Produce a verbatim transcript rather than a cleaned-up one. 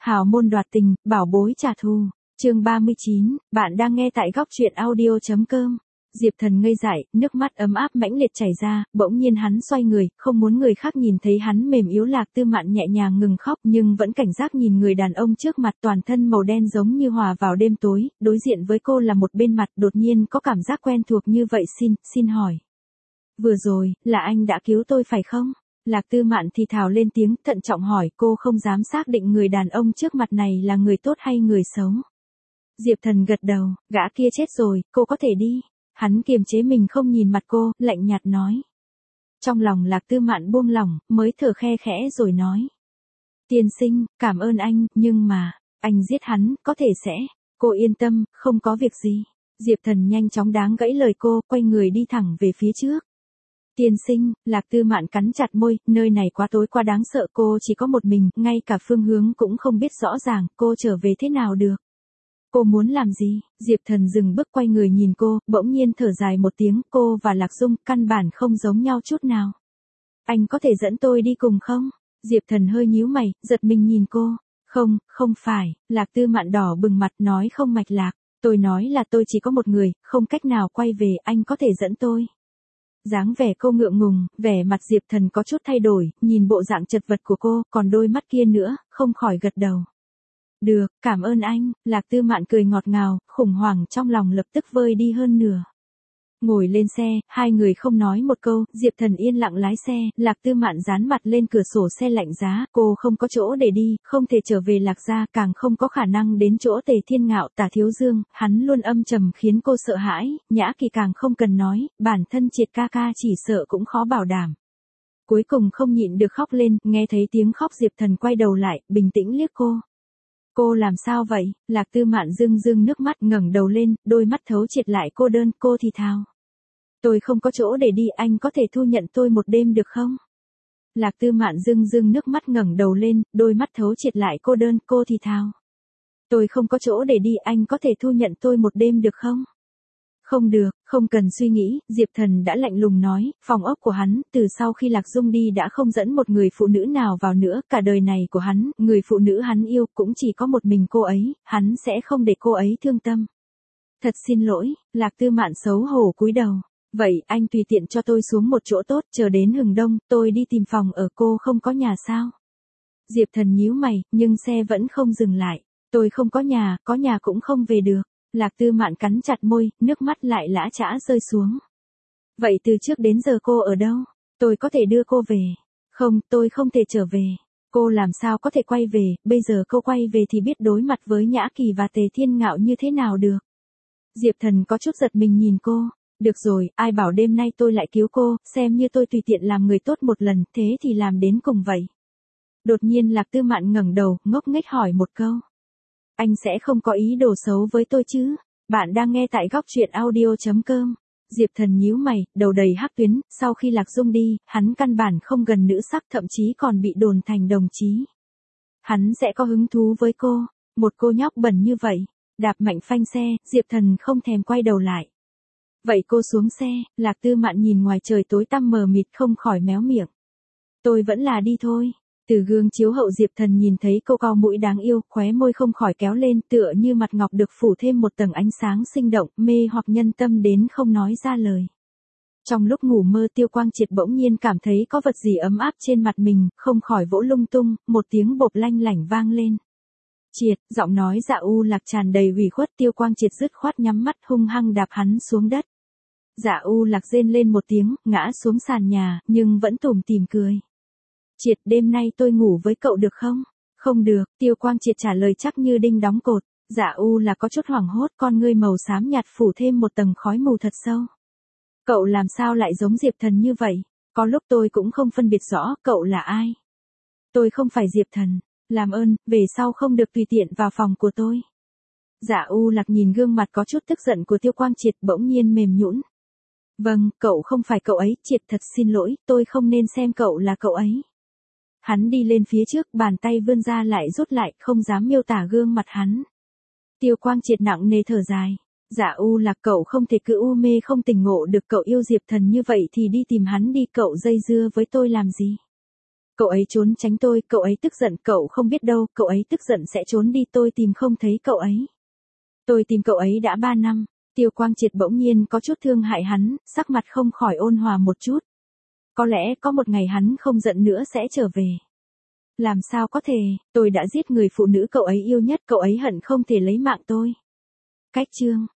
Hào môn đoạt tình, bảo bối trả thù. Chương ba mươi chín, bạn đang nghe tại góc truyện audio chấm com. Diệp Thần ngây dại, nước mắt ấm áp mãnh liệt chảy ra, bỗng nhiên hắn xoay người, không muốn người khác nhìn thấy hắn mềm yếu. Lạc Tư Mạn nhẹ nhàng ngừng khóc nhưng vẫn cảnh giác nhìn người đàn ông trước mặt, toàn thân màu đen giống như hòa vào đêm tối, đối diện với cô là một bên mặt đột nhiên có cảm giác quen thuộc như vậy. Xin, xin hỏi. Vừa rồi, là anh đã cứu tôi phải không? Lạc Tư Mạn thì thào lên tiếng, thận trọng hỏi. Cô không dám xác định người đàn ông trước mặt này là người tốt hay người xấu. Diệp Thần gật đầu, gã kia chết rồi, cô có thể đi. Hắn kiềm chế mình không nhìn mặt cô, lạnh nhạt nói. Trong lòng Lạc Tư Mạn buông lỏng, mới thở khe khẽ rồi nói. Tiên sinh, cảm ơn anh, nhưng mà, anh giết hắn, có thể sẽ. Cô yên tâm, không có việc gì. Diệp Thần nhanh chóng đáng gãy lời cô, quay người đi thẳng về phía trước. Tiên sinh, Lạc Tư Mạn cắn chặt môi, nơi này quá tối quá đáng sợ, cô chỉ có một mình, ngay cả phương hướng cũng không biết rõ ràng, cô trở về thế nào được. Cô muốn làm gì? Diệp Thần dừng bước quay người nhìn cô, bỗng nhiên thở dài một tiếng, cô và Lạc Dung căn bản không giống nhau chút nào. Anh có thể dẫn tôi đi cùng không? Diệp Thần hơi nhíu mày, giật mình nhìn cô. Không, không phải, Lạc Tư Mạn đỏ bừng mặt nói không mạch lạc, tôi nói là tôi chỉ có một người, không cách nào quay về, anh có thể dẫn tôi. Dáng vẻ cô ngượng ngùng, vẻ mặt Diệp Thần có chút thay đổi, nhìn bộ dạng chật vật của cô, còn đôi mắt kia nữa, không khỏi gật đầu. Được, cảm ơn anh. Lạc Tư Mạn cười ngọt ngào, khủng hoảng trong lòng lập tức vơi đi hơn nửa. Ngồi lên xe, hai người không nói một câu, Diệp Thần yên lặng lái xe, Lạc Tư Mạn dán mặt lên cửa sổ xe lạnh giá, cô không có chỗ để đi, không thể trở về Lạc gia, càng không có khả năng đến chỗ Tề Thiên Ngạo, Tả Thiếu Dương, hắn luôn âm trầm khiến cô sợ hãi, Nhã Kỳ càng không cần nói, bản thân Triệt ca ca chỉ sợ cũng khó bảo đảm. Cuối cùng không nhịn được khóc lên, nghe thấy tiếng khóc Diệp Thần quay đầu lại, bình tĩnh liếc cô. Cô làm sao vậy? Lạc Tư Mạn rưng rưng nước mắt, ngẩng đầu lên, đôi mắt thấu triệt lại cô đơn, cô thì thào. Tôi không có chỗ để đi, anh có thể thu nhận tôi một đêm được không? Lạc Tư Mạn rưng rưng nước mắt, ngẩng đầu lên, đôi mắt thấu triệt lại cô đơn, cô thì thào. Tôi không có chỗ để đi, anh có thể thu nhận tôi một đêm được không? Không được, không cần suy nghĩ, Diệp Thần đã lạnh lùng nói, phòng ốc của hắn, từ sau khi Lạc Dung đi đã không dẫn một người phụ nữ nào vào nữa, cả đời này của hắn, người phụ nữ hắn yêu cũng chỉ có một mình cô ấy, hắn sẽ không để cô ấy thương tâm. Thật xin lỗi, Lạc Tư Mạn xấu hổ cúi đầu. Vậy, anh tùy tiện cho tôi xuống một chỗ tốt, chờ đến hừng đông, tôi đi tìm phòng ở, cô không có nhà sao? Diệp Thần nhíu mày, nhưng xe vẫn không dừng lại. Tôi không có nhà, có nhà cũng không về được. Lạc Tư Mạn cắn chặt môi, nước mắt lại lã chã rơi xuống. Vậy từ trước đến giờ cô ở đâu? Tôi có thể đưa cô về. Không, tôi không thể trở về. Cô làm sao có thể quay về, bây giờ cô quay về thì biết đối mặt với Nhã Kỳ và Tề Thiên Ngạo như thế nào được. Diệp Thần có chút giật mình nhìn cô. Được rồi, ai bảo đêm nay tôi lại cứu cô, xem như tôi tùy tiện làm người tốt một lần, thế thì làm đến cùng vậy. Đột nhiên Lạc Tư Mạn ngẩng đầu, ngốc nghếch hỏi một câu. Anh sẽ không có ý đồ xấu với tôi chứ? Bạn đang nghe tại góc truyện audio chấm com. Diệp Thần nhíu mày, đầu đầy hắc tuyến, sau khi Lạc Dung đi, hắn căn bản không gần nữ sắc, thậm chí còn bị đồn thành đồng chí. Hắn sẽ có hứng thú với cô, một cô nhóc bẩn như vậy. Đạp mạnh phanh xe, Diệp Thần không thèm quay đầu lại. Vậy cô xuống xe, Lạc Tư Mạn nhìn ngoài trời tối tăm mờ mịt không khỏi méo miệng. Tôi vẫn là đi thôi. Từ gương chiếu hậu Diệp Thần nhìn thấy cô cao mũi đáng yêu, khóe môi không khỏi kéo lên, tựa như mặt ngọc được phủ thêm một tầng ánh sáng sinh động, mê hoặc nhân tâm đến không nói ra lời. Trong lúc ngủ mơ Tiêu Quang Triệt bỗng nhiên cảm thấy có vật gì ấm áp trên mặt mình, không khỏi vỗ lung tung, một tiếng bộp lanh lảnh vang lên. Triệt, giọng nói Dạ U Lạc tràn đầy ủy khuất, Tiêu Quang Triệt dứt khoát nhắm mắt hung hăng đạp hắn xuống đất. Dạ U Lạc rên lên một tiếng, ngã xuống sàn nhà, nhưng vẫn tủm tỉm cười. Triệt, đêm nay tôi ngủ với cậu được không? Không được, Tiêu Quang Triệt trả lời chắc như đinh đóng cột. Dạ U là có chút hoảng hốt, con ngươi màu xám nhạt phủ thêm một tầng khói mù thật sâu. Cậu làm sao lại giống Diệp Thần như vậy? Có lúc tôi cũng không phân biệt rõ cậu là ai. Tôi không phải Diệp Thần, làm ơn, về sau không được tùy tiện vào phòng của tôi. Dạ U Lạc nhìn gương mặt có chút tức giận của Tiêu Quang Triệt bỗng nhiên mềm nhũn. Vâng, cậu không phải cậu ấy, Triệt thật xin lỗi, tôi không nên xem cậu là cậu ấy. Hắn đi lên phía trước, bàn tay vươn ra lại rút lại, không dám miêu tả gương mặt hắn. Tiêu Quang Triệt nặng nề thở dài. Dạ U Lạc, cậu không thể cứ u mê không tỉnh ngộ được, cậu yêu Diệp Thần như vậy thì đi tìm hắn đi, cậu dây dưa với tôi làm gì? Cậu ấy trốn tránh tôi, cậu ấy tức giận, cậu không biết đâu, cậu ấy tức giận sẽ trốn đi, tôi tìm không thấy cậu ấy. Tôi tìm cậu ấy đã ba năm, Tiêu Quang Triệt bỗng nhiên có chút thương hại hắn, sắc mặt không khỏi ôn hòa một chút. Có lẽ có một ngày hắn không giận nữa sẽ trở về. Làm sao có thể, tôi đã giết người phụ nữ cậu ấy yêu nhất, cậu ấy hận không thể lấy mạng tôi. Cách chương